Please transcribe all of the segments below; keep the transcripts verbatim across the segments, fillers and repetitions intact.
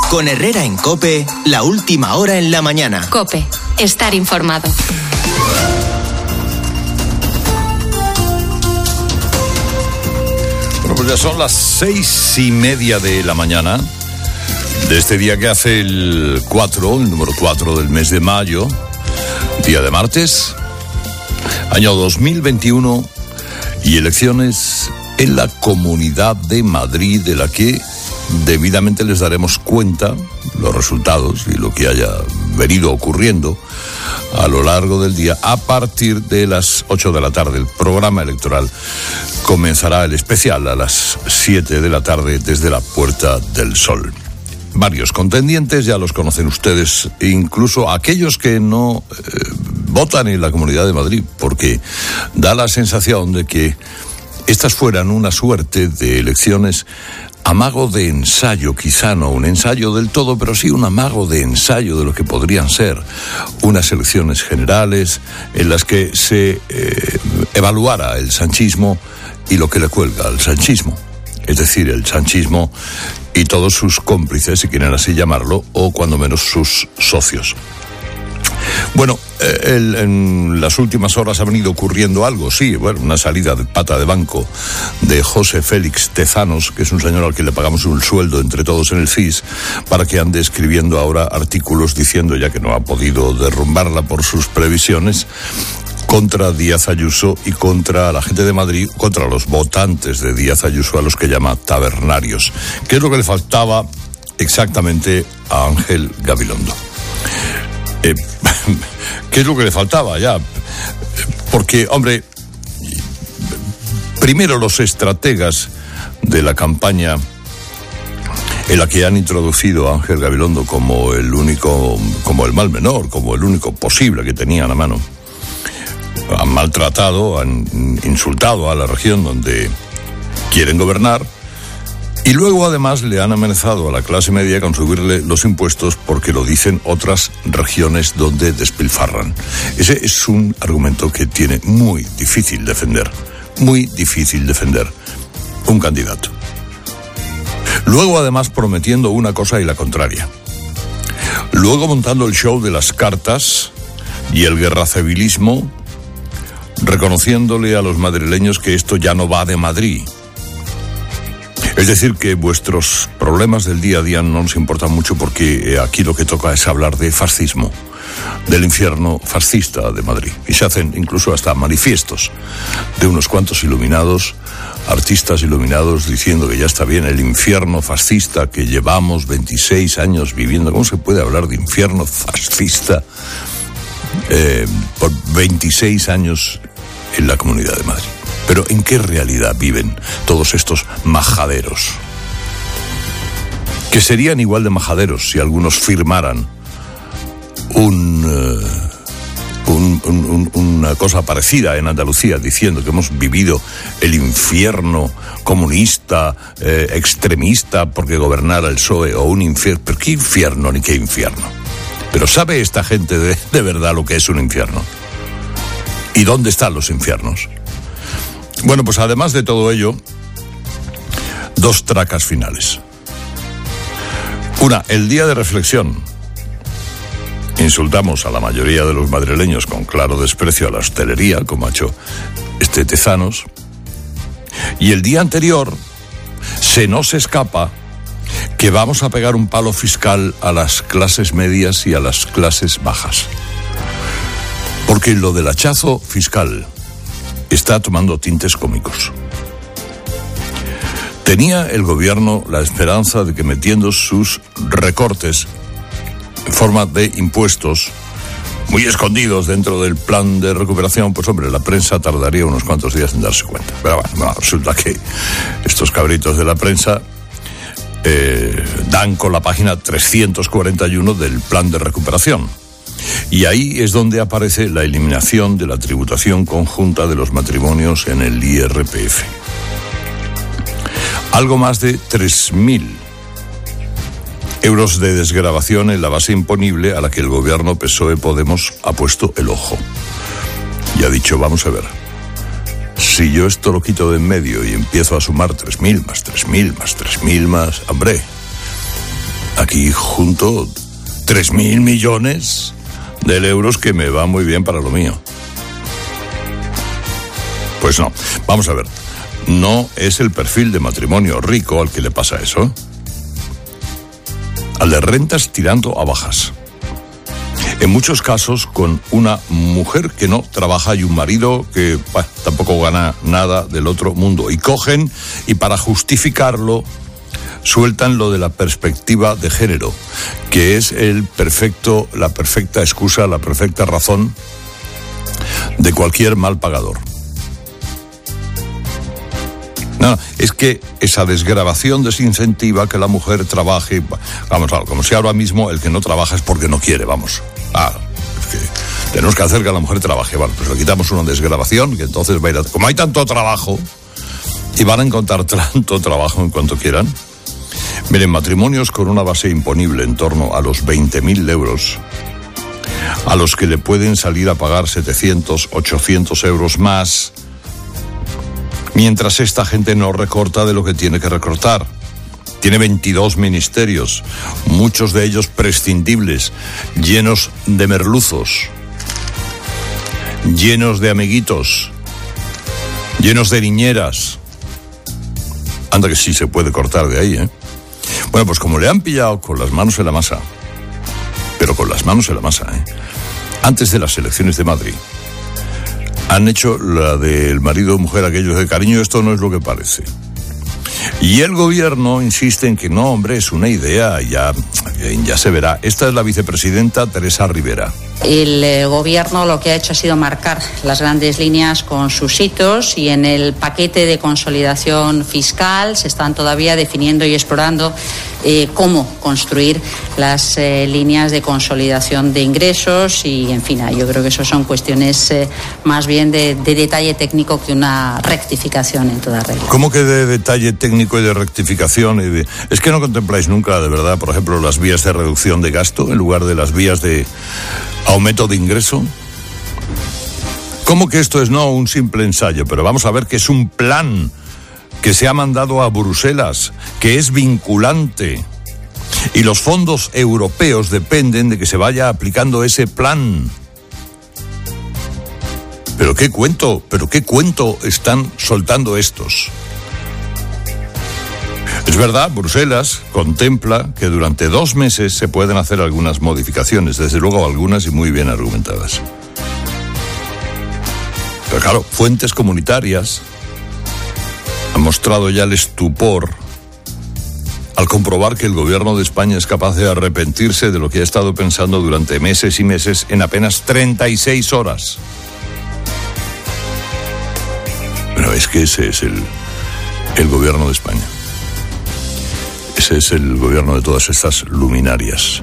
Con Herrera en COPE, la última hora en la mañana. COPE, estar informado. Bueno, pues ya son las seis y media de la mañana de este día que hace el cuatro, el número cuatro del mes de mayo, día de martes, año dos mil veintiuno, y elecciones en la Comunidad de Madrid, de la que debidamente les daremos cuenta, los resultados y lo que haya venido ocurriendo a lo largo del día. A partir de las ocho de la tarde, el programa electoral comenzará el especial a las siete de la tarde desde la Puerta del Sol. Varios contendientes, ya los conocen ustedes, incluso aquellos que no eh, votan en la Comunidad de Madrid, porque da la sensación de que estas fueran una suerte de elecciones amago de ensayo, quizá no un ensayo del todo, pero sí un amago de ensayo de lo que podrían ser unas elecciones generales en las que se eh, evaluara el sanchismo y lo que le cuelga al sanchismo, es decir, el sanchismo y todos sus cómplices, si quieren así llamarlo, o cuando menos sus socios. Bueno, el, en las últimas horas ha venido ocurriendo algo, sí, bueno, una salida de pata de banco de José Félix Tezanos, que es un señor al que le pagamos un sueldo entre todos en el C I S, para que ande escribiendo ahora artículos diciendo, ya que no ha podido derrumbarla por sus previsiones, contra Díaz Ayuso y contra la gente de Madrid, contra los votantes de Díaz Ayuso, a los que llama tabernarios, que es lo que le faltaba exactamente a Ángel Gabilondo. Eh, ¿Qué es lo que le faltaba ya? Porque, hombre, primero los estrategas de la campaña en la que han introducido a Ángel Gabilondo como el único, como el mal menor, como el único posible que tenían a mano, han maltratado, han insultado a la región donde quieren gobernar. Y luego, además, le han amenazado a la clase media con subirle los impuestos porque lo dicen otras regiones donde despilfarran. Ese es un argumento que tiene muy difícil defender, muy difícil defender un candidato. Luego, además, prometiendo una cosa y la contraria. Luego, montando el show de las cartas y el guerracivilismo, reconociéndole a los madrileños que esto ya no va de Madrid. Es decir, que vuestros problemas del día a día no nos importan mucho porque aquí lo que toca es hablar de fascismo, del infierno fascista de Madrid. Y se hacen incluso hasta manifiestos de unos cuantos iluminados, artistas iluminados, diciendo que ya está bien el infierno fascista que llevamos veintiséis años viviendo. ¿Cómo se puede hablar de infierno fascista eh, por veintiséis años en la Comunidad de Madrid? Pero ¿en qué realidad viven todos estos majaderos? Que serían igual de majaderos si algunos firmaran un, uh, un, un, un, una cosa parecida en Andalucía, diciendo que hemos vivido el infierno comunista, eh, extremista, porque gobernara el P S O E, o un infierno. ¿Pero qué infierno ni qué infierno? Pero ¿sabe esta gente de, de verdad lo que es un infierno? ¿Y dónde están los infiernos? Bueno, pues además de todo ello, dos tracas finales. Una, el día de reflexión. Insultamos a la mayoría de los madrileños con claro desprecio a la hostelería, como ha hecho este Tezanos. Y el día anterior se nos escapa que vamos a pegar un palo fiscal a las clases medias y a las clases bajas. Porque lo del hachazo fiscal está tomando tintes cómicos. Tenía el gobierno la esperanza de que metiendo sus recortes en forma de impuestos muy escondidos dentro del plan de recuperación, pues hombre, la prensa tardaría unos cuantos días en darse cuenta. Pero bueno, bueno resulta que estos cabritos de la prensa eh, dan con la página trescientos cuarenta y uno del plan de recuperación. Y ahí es donde aparece la eliminación de la tributación conjunta de los matrimonios en el I R P F. Algo más de tres mil euros de desgravación en la base imponible a la que el gobierno P S O E Podemos ha puesto el ojo. Y ha dicho, vamos a ver, si yo esto lo quito de en medio y empiezo a sumar tres mil más tres mil más tres mil más, hombre, Aquí junto tres mil millones de euros que me va muy bien para lo mío. Pues no, vamos a ver. No es el perfil de matrimonio rico al que le pasa eso. Al de rentas tirando a bajas. En muchos casos con una mujer que no trabaja y un marido que bah, tampoco gana nada del otro mundo. Y cogen y para justificarlo sueltan lo de la perspectiva de género, que es el perfecto, la perfecta excusa, la perfecta razón de cualquier mal pagador. No, es que esa desgravación desincentiva que la mujer trabaje. Vamos, como si ahora mismo el que no trabaja es porque no quiere, vamos. Ah, es que tenemos que hacer que la mujer trabaje. Bueno, pues le quitamos una desgravación, que entonces va a ir a... Como hay tanto trabajo, y van a encontrar tanto trabajo en cuanto quieran. Miren, matrimonios con una base imponible en torno a los veinte mil euros, a los que le pueden salir a pagar setecientos, ochocientos euros más, mientras esta gente no recorta de lo que tiene que recortar. Tiene veintidós ministerios, muchos de ellos prescindibles, llenos de merluzos, llenos de amiguitos, llenos de niñeras. Anda que sí se puede cortar de ahí, ¿eh? Bueno, pues como le han pillado con las manos en la masa, pero con las manos en la masa, ¿eh? Antes de las elecciones de Madrid, han hecho la del marido o mujer aquello de cariño, esto no es lo que parece. Y el gobierno insiste en que no, hombre, es una idea, ya, ya se verá. Esta es la vicepresidenta Teresa Rivera. El eh, gobierno lo que ha hecho ha sido marcar las grandes líneas con sus hitos, y en el paquete de consolidación fiscal se están todavía definiendo y explorando eh, cómo construir las eh, líneas de consolidación de ingresos y, en fin, yo creo que eso son cuestiones eh, más bien de, de detalle técnico que una rectificación en toda regla. ¿Cómo que de detalle técnico y de rectificación? Y de... ¿Es que no contempláis nunca, de verdad, por ejemplo, las vías de reducción de gasto en lugar de las vías de aumento de ingreso? ¿Cómo que esto es no un simple ensayo? Pero vamos a ver que es un plan que se ha mandado a Bruselas, que es vinculante. Y los fondos europeos dependen de que se vaya aplicando ese plan. ¿Pero qué cuento? ¿Pero qué cuento están soltando estos? Es verdad, Bruselas contempla que durante dos meses se pueden hacer algunas modificaciones, desde luego algunas y muy bien argumentadas. Pero claro, fuentes comunitarias han mostrado ya el estupor al comprobar que el gobierno de España es capaz de arrepentirse de lo que ha estado pensando durante meses y meses en apenas treinta y seis horas. Pero es que ese es el, el gobierno de España. Ese es el gobierno de todas estas luminarias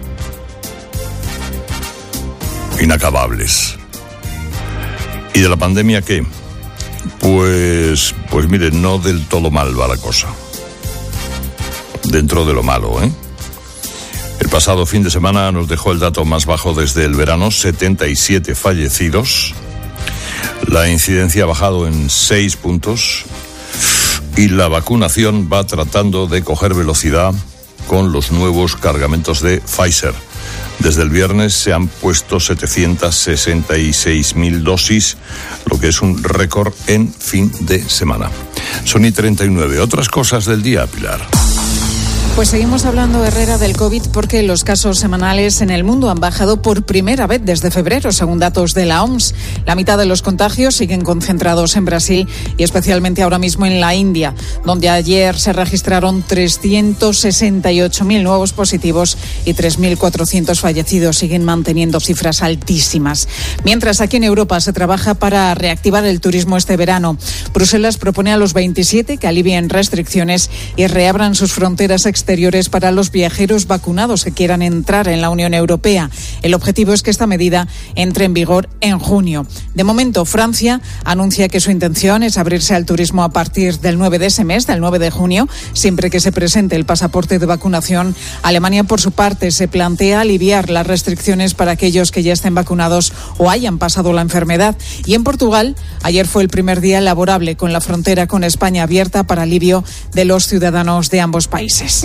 inacabables. ¿Y de la pandemia qué? Pues, pues miren, no del todo mal va la cosa. Dentro de lo malo, ¿eh? El pasado fin de semana nos dejó el dato más bajo desde el verano, setenta y siete fallecidos. La incidencia ha bajado en seis puntos. Y la vacunación va tratando de coger velocidad con los nuevos cargamentos de Pfizer. Desde el viernes se han puesto setecientas sesenta y seis mil dosis, lo que es un récord en fin de semana. Son y treinta y nueve. Otras cosas del día, Pilar. Pues seguimos hablando, Herrera, del COVID porque los casos semanales en el mundo han bajado por primera vez desde febrero, según datos de la O M S. La mitad de los contagios siguen concentrados en Brasil y especialmente ahora mismo en la India, donde ayer se registraron trescientos sesenta y ocho mil nuevos positivos y tres mil cuatrocientos fallecidos. Siguen manteniendo cifras altísimas. Mientras aquí en Europa se trabaja para reactivar el turismo este verano. Bruselas propone a los veintisiete que alivien restricciones y reabran sus fronteras exteriores exteriores para los viajeros vacunados que quieran entrar en la Unión Europea. El objetivo es que esta medida entre en vigor en junio. De momento, Francia anuncia que su intención es abrirse al turismo a partir del nueve de ese mes, del nueve de junio, siempre que se presente el pasaporte de vacunación. Alemania, por su parte, se plantea aliviar las restricciones para aquellos que ya estén vacunados o hayan pasado la enfermedad. Y en Portugal, ayer fue el primer día laborable con la frontera con España abierta para alivio de los ciudadanos de ambos países. Muy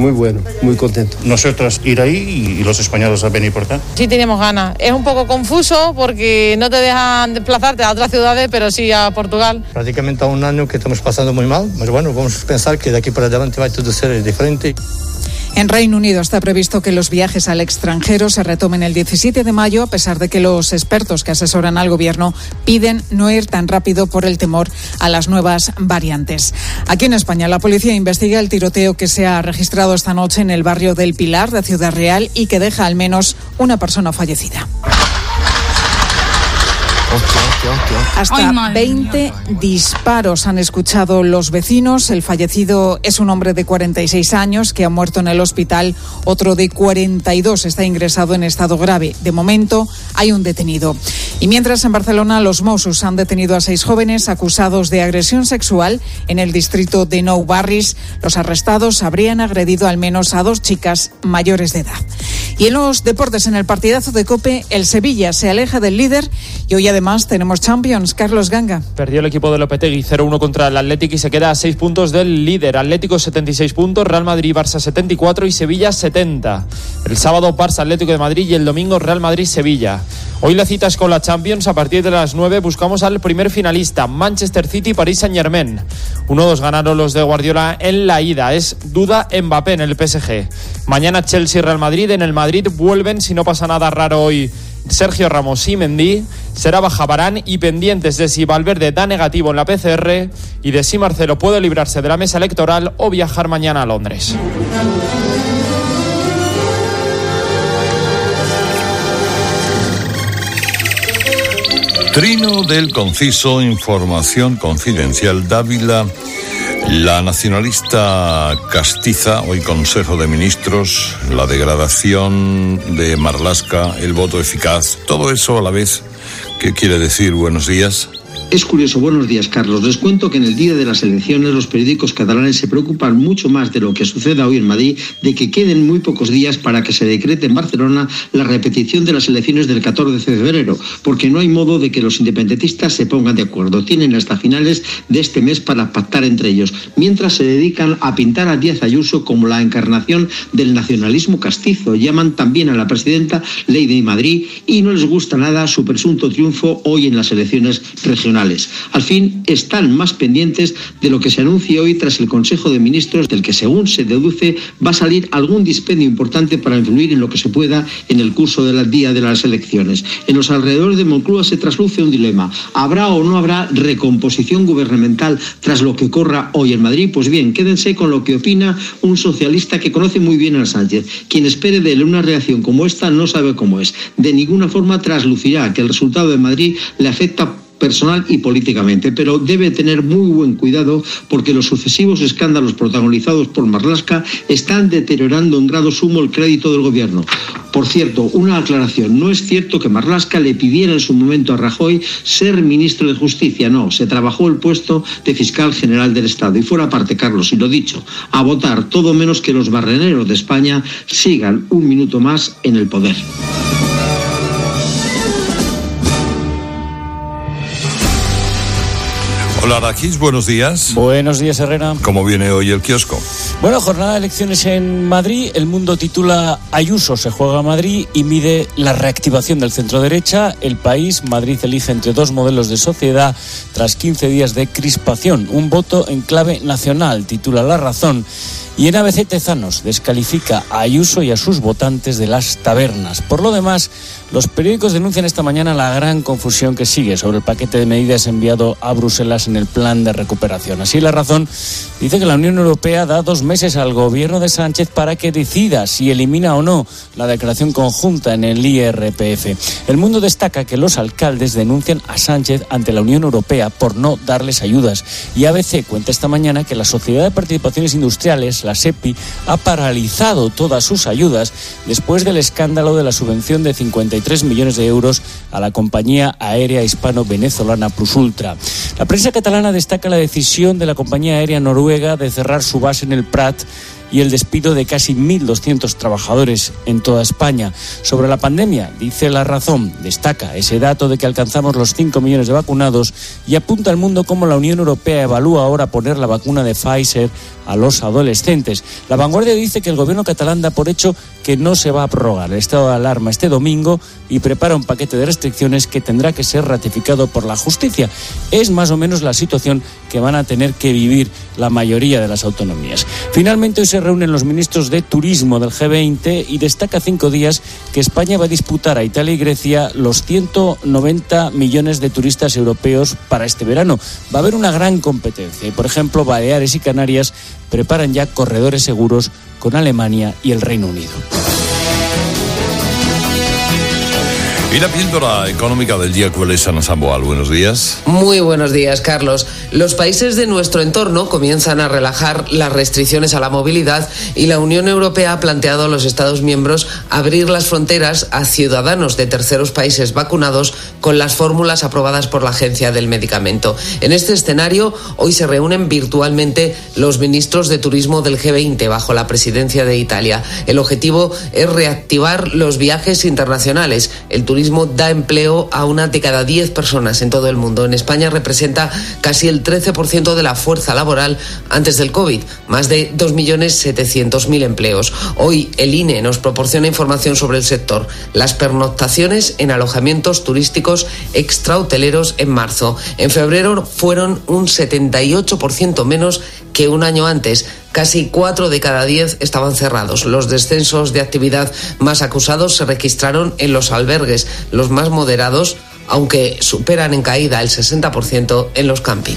muy bueno, muy contento. Nosotros ir ahí y los españoles a venir por acá. Sí, teníamos ganas. Es un poco confuso porque no te dejan desplazarte a otras ciudades, pero sí a Portugal. Prácticamente a un año que estamos pasando muy mal, pero bueno, vamos a pensar que de aquí para adelante va a todo ser diferente. En Reino Unido está previsto que los viajes al extranjero se retomen el diecisiete de mayo, a pesar de que los expertos que asesoran al gobierno piden no ir tan rápido por el temor a las nuevas variantes. Aquí en España, la policía investiga el tiroteo que se ha registrado esta noche en el barrio del Pilar de Ciudad Real y que deja al menos una persona fallecida. Hasta veinte disparos han escuchado los vecinos. El fallecido es un hombre de cuarenta y seis años que ha muerto en el hospital. Otro de cuarenta y dos está ingresado en estado grave. De momento hay un detenido. Y mientras en Barcelona los Mossos han detenido a seis jóvenes acusados de agresión sexual en el distrito de Nou Barris. Los arrestados habrían agredido al menos a dos chicas mayores de edad. Y en los deportes, en el partidazo de COPE, el Sevilla se aleja del líder y hoy además tenemos Champions. Carlos Ganga. Perdió el equipo de Lopetegui cero uno contra el Athletic y se queda a seis puntos del líder. Atlético setenta y seis puntos, Real Madrid y Barça setenta y cuatro y Sevilla setenta. El sábado Barça Atlético de Madrid y el domingo Real Madrid Sevilla. Hoy la cita es con la Champions. A partir de las nueve buscamos al primer finalista, Manchester City y Paris Saint-Germain. uno dos ganaron los de Guardiola en la ida. Es duda Mbappé en el P S G. Mañana Chelsea y Real Madrid. En el Madrid vuelven, si no pasa nada raro hoy, Sergio Ramos y Mendy. Será baja Varane y pendientes de si Valverde da negativo en la P C R y de si Marcelo puede librarse de la mesa electoral o viajar mañana a Londres. Trino del conciso, información confidencial. Dávila, la nacionalista castiza, hoy Consejo de Ministros, la degradación de Marlaska, el voto eficaz, todo eso a la vez. ¿Qué quiere decir? Buenos días. Es curioso, buenos días, Carlos. Les cuento que en el día de las elecciones los periódicos catalanes se preocupan mucho más de lo que suceda hoy en Madrid, de que queden muy pocos días para que se decrete en Barcelona la repetición de las elecciones del catorce de febrero, porque no hay modo de que los independentistas se pongan de acuerdo. Tienen hasta finales de este mes para pactar entre ellos, mientras se dedican a pintar a Díaz Ayuso como la encarnación del nacionalismo castizo. Llaman también a la presidenta Ley de Madrid y no les gusta nada su presunto triunfo hoy en las elecciones regionales. Al fin, están más pendientes de lo que se anuncia hoy tras el Consejo de Ministros, del que, según se deduce, va a salir algún dispendio importante para influir en lo que se pueda en el curso del día de las elecciones. En los alrededores de Moncloa se trasluce un dilema. ¿Habrá o no habrá recomposición gubernamental tras lo que ocurra hoy en Madrid? Pues bien, quédense con lo que opina un socialista que conoce muy bien a Sánchez. Quien espere de él una reacción como esta no sabe cómo es. De ninguna forma traslucirá que el resultado de Madrid le afecta personal y políticamente, pero debe tener muy buen cuidado porque los sucesivos escándalos protagonizados por Marlaska están deteriorando en grado sumo el crédito del gobierno. Por cierto, una aclaración, no es cierto que Marlaska le pidiera en su momento a Rajoy ser ministro de Justicia, no, se trabajó el puesto de fiscal general del Estado. Y fuera parte, Carlos, y lo dicho, a votar todo menos que los barreneros de España sigan un minuto más en el poder. Hola, Araquis, buenos días. Buenos días, Herrera. ¿Cómo viene hoy el kiosco? Bueno, jornada de elecciones en Madrid. El Mundo titula Ayuso se juega a Madrid y mide la reactivación del centro-derecha. El País, Madrid elige entre dos modelos de sociedad tras quince días de crispación. Un voto en clave nacional, titula La Razón. Y en A B C Tezanos descalifica a Ayuso y a sus votantes de las tabernas. Por lo demás, los periódicos denuncian esta mañana la gran confusión que sigue sobre el paquete de medidas enviado a Bruselas en el plan de recuperación. Así, La Razón dice que la Unión Europea da dos meses al gobierno de Sánchez para que decida si elimina o no la declaración conjunta en el I R P F. El Mundo destaca que los alcaldes denuncian a Sánchez ante la Unión Europea por no darles ayudas. Y A B C cuenta esta mañana que la Sociedad de Participaciones Industriales, la SEPI, ha paralizado todas sus ayudas después del escándalo de la subvención de cincuenta y tres millones de euros a la compañía aérea hispano-venezolana Plusultra. La prensa catalana destaca la decisión de la compañía aérea noruega de cerrar su base en el Prat y el despido de casi mil doscientos trabajadores en toda España. Sobre la pandemia, dice La Razón, destaca ese dato de que alcanzamos los cinco millones de vacunados y apunta al mundo cómo la Unión Europea evalúa ahora poner la vacuna de Pfizer a los adolescentes. La Vanguardia dice que el gobierno catalán da por hecho que no se va a prorrogar el estado de alarma este domingo y prepara un paquete de restricciones que tendrá que ser ratificado por la justicia. Es más o menos la situación que van a tener que vivir la mayoría de las autonomías. Finalmente, hoy se reúnen los ministros de Turismo del G veinte y destaca cinco días que España va a disputar a Italia y Grecia los ciento noventa millones de turistas europeos para este verano. Va a haber una gran competencia y, por ejemplo, Baleares y Canarias preparan ya corredores seguros con Alemania y el Reino Unido. Y la píldora económica del día, ¿cuál es, Ana Samboal? Buenos días. Muy buenos días, Carlos. Los países de nuestro entorno comienzan a relajar las restricciones a la movilidad y la Unión Europea ha planteado a los Estados miembros abrir las fronteras a ciudadanos de terceros países vacunados con las fórmulas aprobadas por la Agencia del Medicamento. En este escenario, hoy se reúnen virtualmente los ministros de Turismo del G veinte bajo la presidencia de Italia. El objetivo es reactivar los viajes internacionales. El turismo da empleo a una de cada diez personas en todo el mundo. En España representa casi el trece por ciento de la fuerza laboral antes del COVID, más de dos millones setecientos mil empleos. Hoy el I N E nos proporciona información sobre el sector. Las pernoctaciones en alojamientos turísticos extrahoteleros en marzo. En febrero fueron un setenta y ocho por ciento menos que un año antes. Casi cuatro de cada diez estaban cerrados. Los descensos de actividad más acusados se registraron en los albergues, los más moderados, aunque superan en caída el sesenta por ciento en los camping.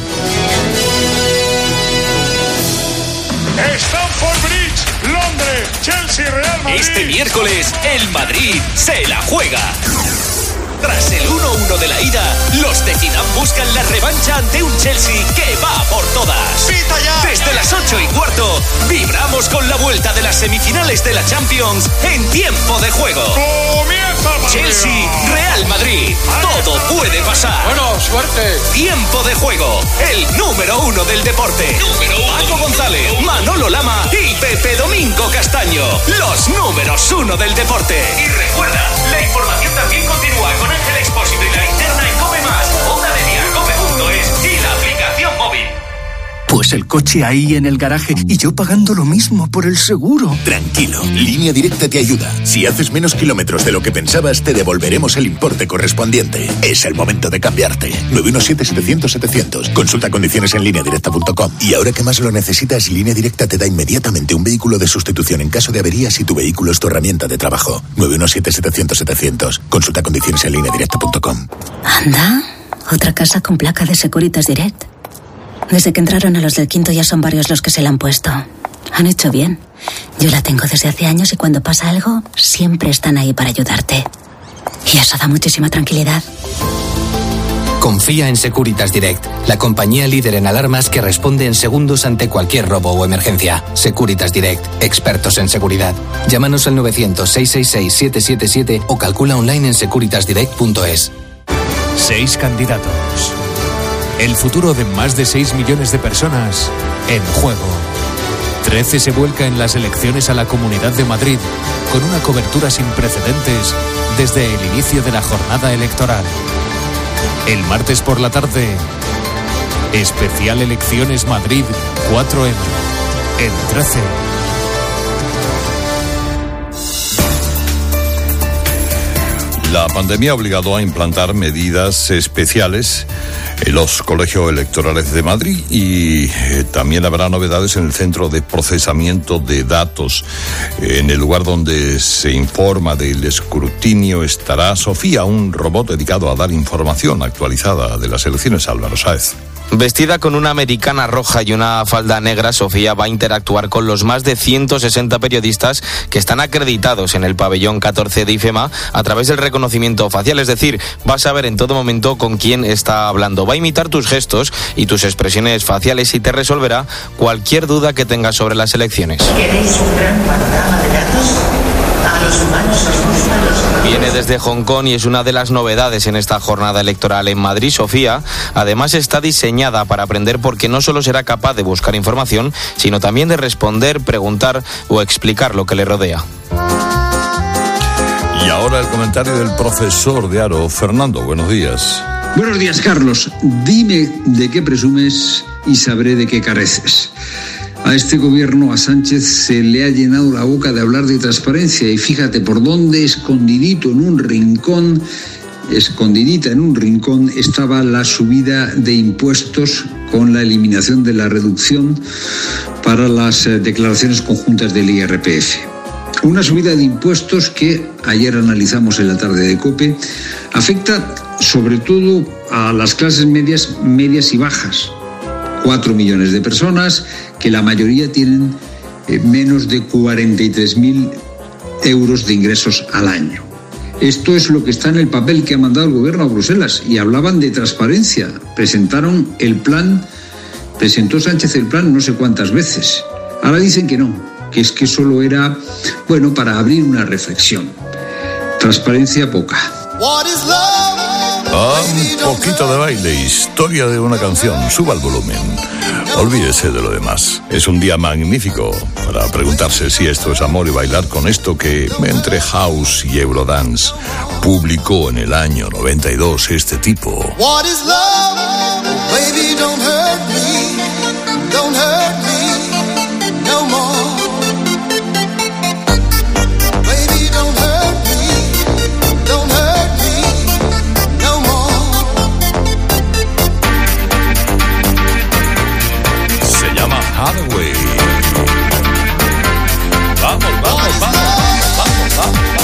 Stamford Bridge, Londres, Chelsea, Real Madrid. Este miércoles, el Madrid se la juega. Tras el uno uno de la ida, los de Zidane buscan la revancha ante un Chelsea que va por todas. ¡Pita ya! Desde las ocho y cuarto, vibramos con la vuelta de las semifinales de la Champions en tiempo de juego. ¡Comienza! Chelsea, Real Madrid, todo puede pasar. Bueno, suerte. Tiempo de juego, el número uno del deporte. Número uno. Paco González, Manolo Lama y Pepe Domingo Castaño, los números uno del deporte. Y recuerda, la información también continúa con Ángel Expósito y la linterna en Cope Más, Onda Media, Cope punto es y la aplicación móvil. Pues el coche ahí en el garaje y yo pagando lo mismo por el seguro. Tranquilo, Línea Directa te ayuda. Si haces menos kilómetros de lo que pensabas, te devolveremos el importe correspondiente. Es el momento de cambiarte. nueve uno siete, setecientos, setecientos. Consulta condiciones en línea directa punto com. Y ahora que más lo necesitas, Línea Directa te da inmediatamente un vehículo de sustitución en caso de avería si tu vehículo es tu herramienta de trabajo. nueve uno siete, setecientos, setecientos. Consulta condiciones en línea directa punto com. Anda, otra casa con placa de Securitas Direct. Desde que entraron a los del quinto ya son varios los que se la han puesto. Han hecho bien. Yo la tengo desde hace años y cuando pasa algo, siempre están ahí para ayudarte. Y eso da muchísima tranquilidad. Confía en Securitas Direct, la compañía líder en alarmas que responde en segundos ante cualquier robo o emergencia. Securitas Direct, expertos en seguridad. Llámanos al novecientos, seiscientos sesenta y seis, siete siete siete o calcula online en securitas direct punto es. Seis candidatos. El futuro de más de seis millones de personas en juego. trece se vuelca en las elecciones a la Comunidad de Madrid con una cobertura sin precedentes desde el inicio de la jornada electoral. El martes por la tarde, especial Elecciones Madrid cuatro eme en trece. La pandemia ha obligado a implantar medidas especiales en los colegios electorales de Madrid y eh, también habrá novedades en el centro de procesamiento de datos. En el lugar donde se informa del escrutinio estará Sofía, un robot dedicado a dar información actualizada de las elecciones. Álvaro Sáez. Vestida con una americana roja y una falda negra, Sofía va a interactuar con los más de ciento sesenta periodistas que están acreditados en el pabellón catorce de IFEMA a través del reconocimiento facial, es decir, va a saber en todo momento con quién está hablando. Va a imitar tus gestos y tus expresiones faciales y te resolverá cualquier duda que tengas sobre las elecciones. ¿Queréis un gran panorama de datos? A los humanos nos gustan los Viene desde Hong Kong y es una de las novedades en esta jornada electoral en Madrid. Sofía, además, está diseñada para aprender porque no solo será capaz de buscar información, sino también de responder, preguntar o explicar lo que le rodea. Y ahora el comentario del profesor de Aro, Fernando. Buenos días. Buenos días, Carlos. Dime de qué presumes y sabré de qué careces. A este gobierno, a Sánchez, se le ha llenado la boca de hablar de transparencia y fíjate por dónde, escondidito en un rincón, escondidita en un rincón, estaba la subida de impuestos con la eliminación de la reducción para las declaraciones conjuntas del I R P F. Una subida de impuestos que ayer analizamos en la tarde de COPE afecta sobre todo a las clases medias, medias y bajas. Cuatro millones de personas que la mayoría tienen eh, menos de cuarenta y tres mil euros de ingresos al año. Esto es lo que está en el papel que ha mandado el gobierno a Bruselas y hablaban de transparencia. Presentaron el plan, presentó Sánchez el plan no sé cuántas veces. Ahora dicen que no, que es que solo era, bueno, para abrir una reflexión. Transparencia poca. Ah, un poquito de baile, historia de una canción, suba el volumen. Olvídese de lo demás. Es un día magnífico para preguntarse si esto es amor y bailar con esto que entre House y Eurodance publicó en el año noventa y dos este tipo. What is love? Baby, don't hurt me, don't hurt me no more. Hathaway. Vamos, vamos, vamos, vamos, vamos, vamos, vamos.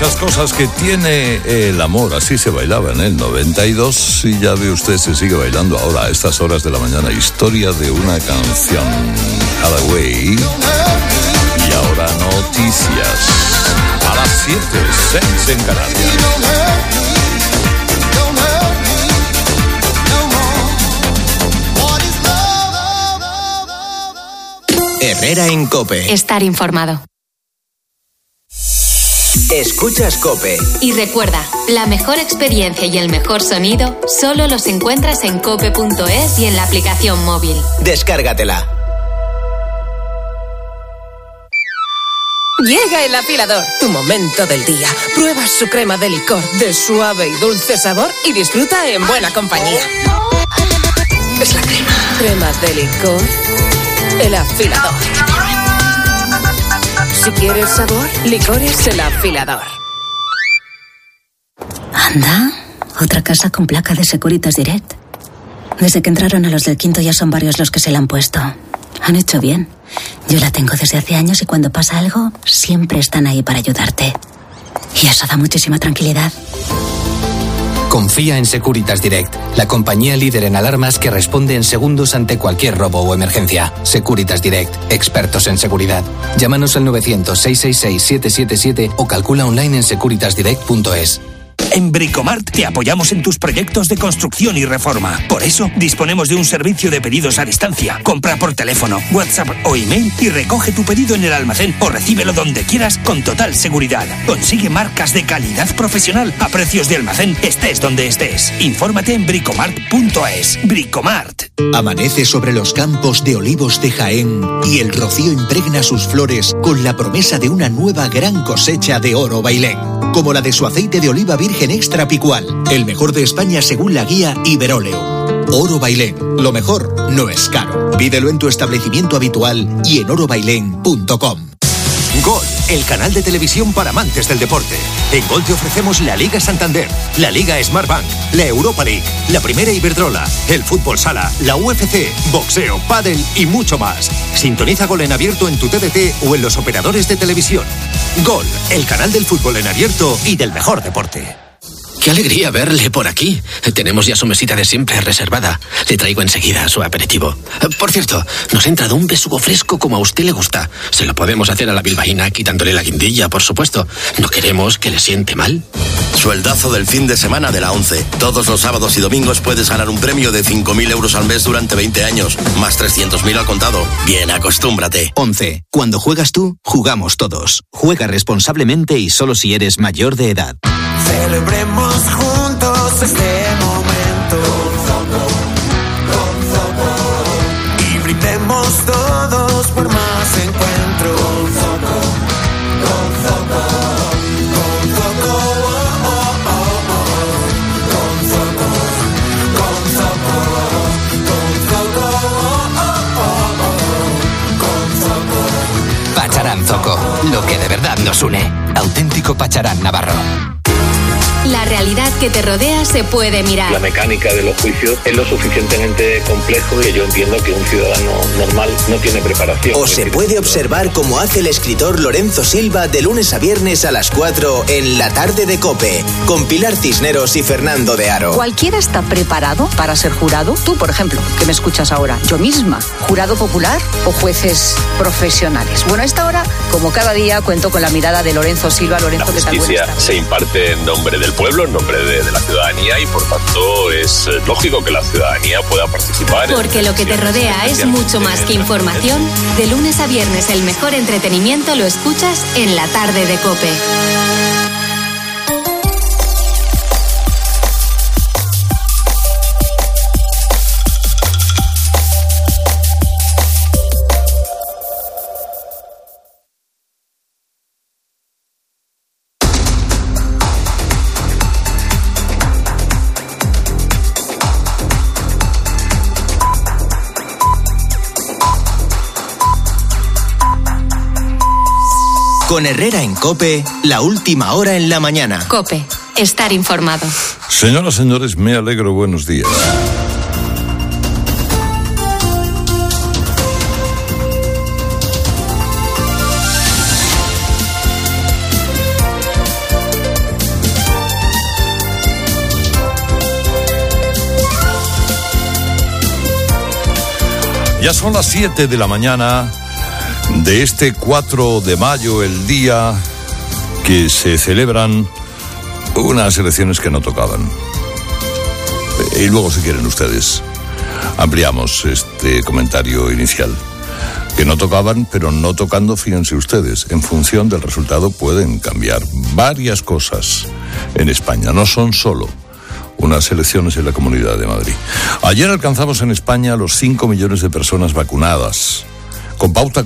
muchas cosas que tiene el amor. Así se bailaba en el noventa y dos y ya ve usted, se sigue bailando ahora a estas horas de la mañana. Historia de una canción. Hathaway. Y ahora noticias. A las siete, seis en Canarias. Herrera en COPE. Estar informado. Escuchas COPE. Y recuerda, la mejor experiencia y el mejor sonido solo los encuentras en cope punto es y en la aplicación móvil. Descárgatela. Llega el afilador, tu momento del día. Prueba su crema de licor de suave y dulce sabor y disfruta en buena compañía. Es la crema. Crema de licor. El afilador. Si quieres sabor, licores El Afilador. Anda, otra casa con placa de Securitas Direct. Desde que entraron a los del quinto ya son varios los que se la han puesto. Han hecho bien. Yo la tengo desde hace años y cuando pasa algo, siempre están ahí para ayudarte. Y eso da muchísima tranquilidad. Confía en Securitas Direct, la compañía líder en alarmas que responde en segundos ante cualquier robo o emergencia. Securitas Direct, expertos en seguridad. Llámanos al novecientos, seiscientos sesenta y seis, setecientos setenta y siete o calcula online en securitas direct punto es. En Bricomart te apoyamos en tus proyectos de construcción y reforma. Por eso, disponemos de un servicio de pedidos a distancia. Compra por teléfono, WhatsApp o email y recoge tu pedido en el almacén o recíbelo donde quieras con total seguridad. Consigue marcas de calidad profesional a precios de almacén, estés donde estés. Infórmate en bricomart punto es. Bricomart. Amanece sobre los campos de olivos de Jaén y el rocío impregna sus flores con la promesa de una nueva gran cosecha de oro bailén, como la de su aceite de oliva virgen extra picual, el mejor de España según la guía Iberoleum. Oro Bailén, lo mejor no es caro. Pídelo en tu establecimiento habitual y en oro bailén punto com. Gol, el canal de televisión para amantes del deporte. En Gol te ofrecemos la Liga Santander, la Liga Smartbank, la Europa League, la Primera Iberdrola, el Fútbol Sala, la U F C, boxeo, pádel y mucho más. Sintoniza Gol en abierto en tu T D T o en los operadores de televisión. Gol, el canal del fútbol en abierto y del mejor deporte. ¡Qué alegría verle por aquí! Tenemos ya su mesita de siempre reservada. Le traigo enseguida su aperitivo. Por cierto, nos ha entrado un besugo fresco como a usted le gusta. Se lo podemos hacer a la bilbaína quitándole la guindilla, por supuesto. No queremos que le siente mal. Sueldazo del fin de semana de la ONCE. Todos los sábados y domingos puedes ganar un premio de cinco mil euros al mes durante veinte años, más trescientos mil al contado. Bien, acostúmbrate. ONCE. Cuando juegas tú, jugamos todos. Juega responsablemente y solo si eres mayor de edad. Celebremos juntos este momento y brindemos todos por más encuentros. Pacharán Zoco, lo que de verdad nos une. Auténtico Pacharán Navarro. La realidad que te rodea se puede mirar. La mecánica de los juicios es lo suficientemente complejo que yo entiendo que un ciudadano normal no tiene preparación. O se puede observar como hace el escritor Lorenzo Silva de lunes a viernes a las cuatro en La Tarde de COPE, con Pilar Cisneros y Fernando de Aro. ¿Cualquiera está preparado para ser jurado? Tú, por ejemplo, que me escuchas ahora, yo misma, ¿jurado popular o jueces profesionales? Bueno, a esta hora, como cada día, cuento con la mirada de Lorenzo Silva. Lorenzo, la justicia se imparte en nombre del pueblo, en nombre de, de la ciudadanía, y por tanto es lógico que la ciudadanía pueda participar. Porque lo que te rodea es mucho más que información. De lunes a viernes el mejor entretenimiento lo escuchas en La Tarde de COPE. Con Herrera en COPE, la última hora en la mañana. COPE, estar informado. Señoras, señores, me alegro, buenos días. Ya son las siete de la mañana de este cuatro de mayo, el día que se celebran unas elecciones que no tocaban. Y luego, si quieren ustedes, ampliamos este comentario inicial. Que no tocaban, pero no tocando, fíjense ustedes, en función del resultado pueden cambiar varias cosas en España. No son solo unas elecciones en la Comunidad de Madrid. Ayer alcanzamos en España los cinco millones de personas vacunadas, con pauta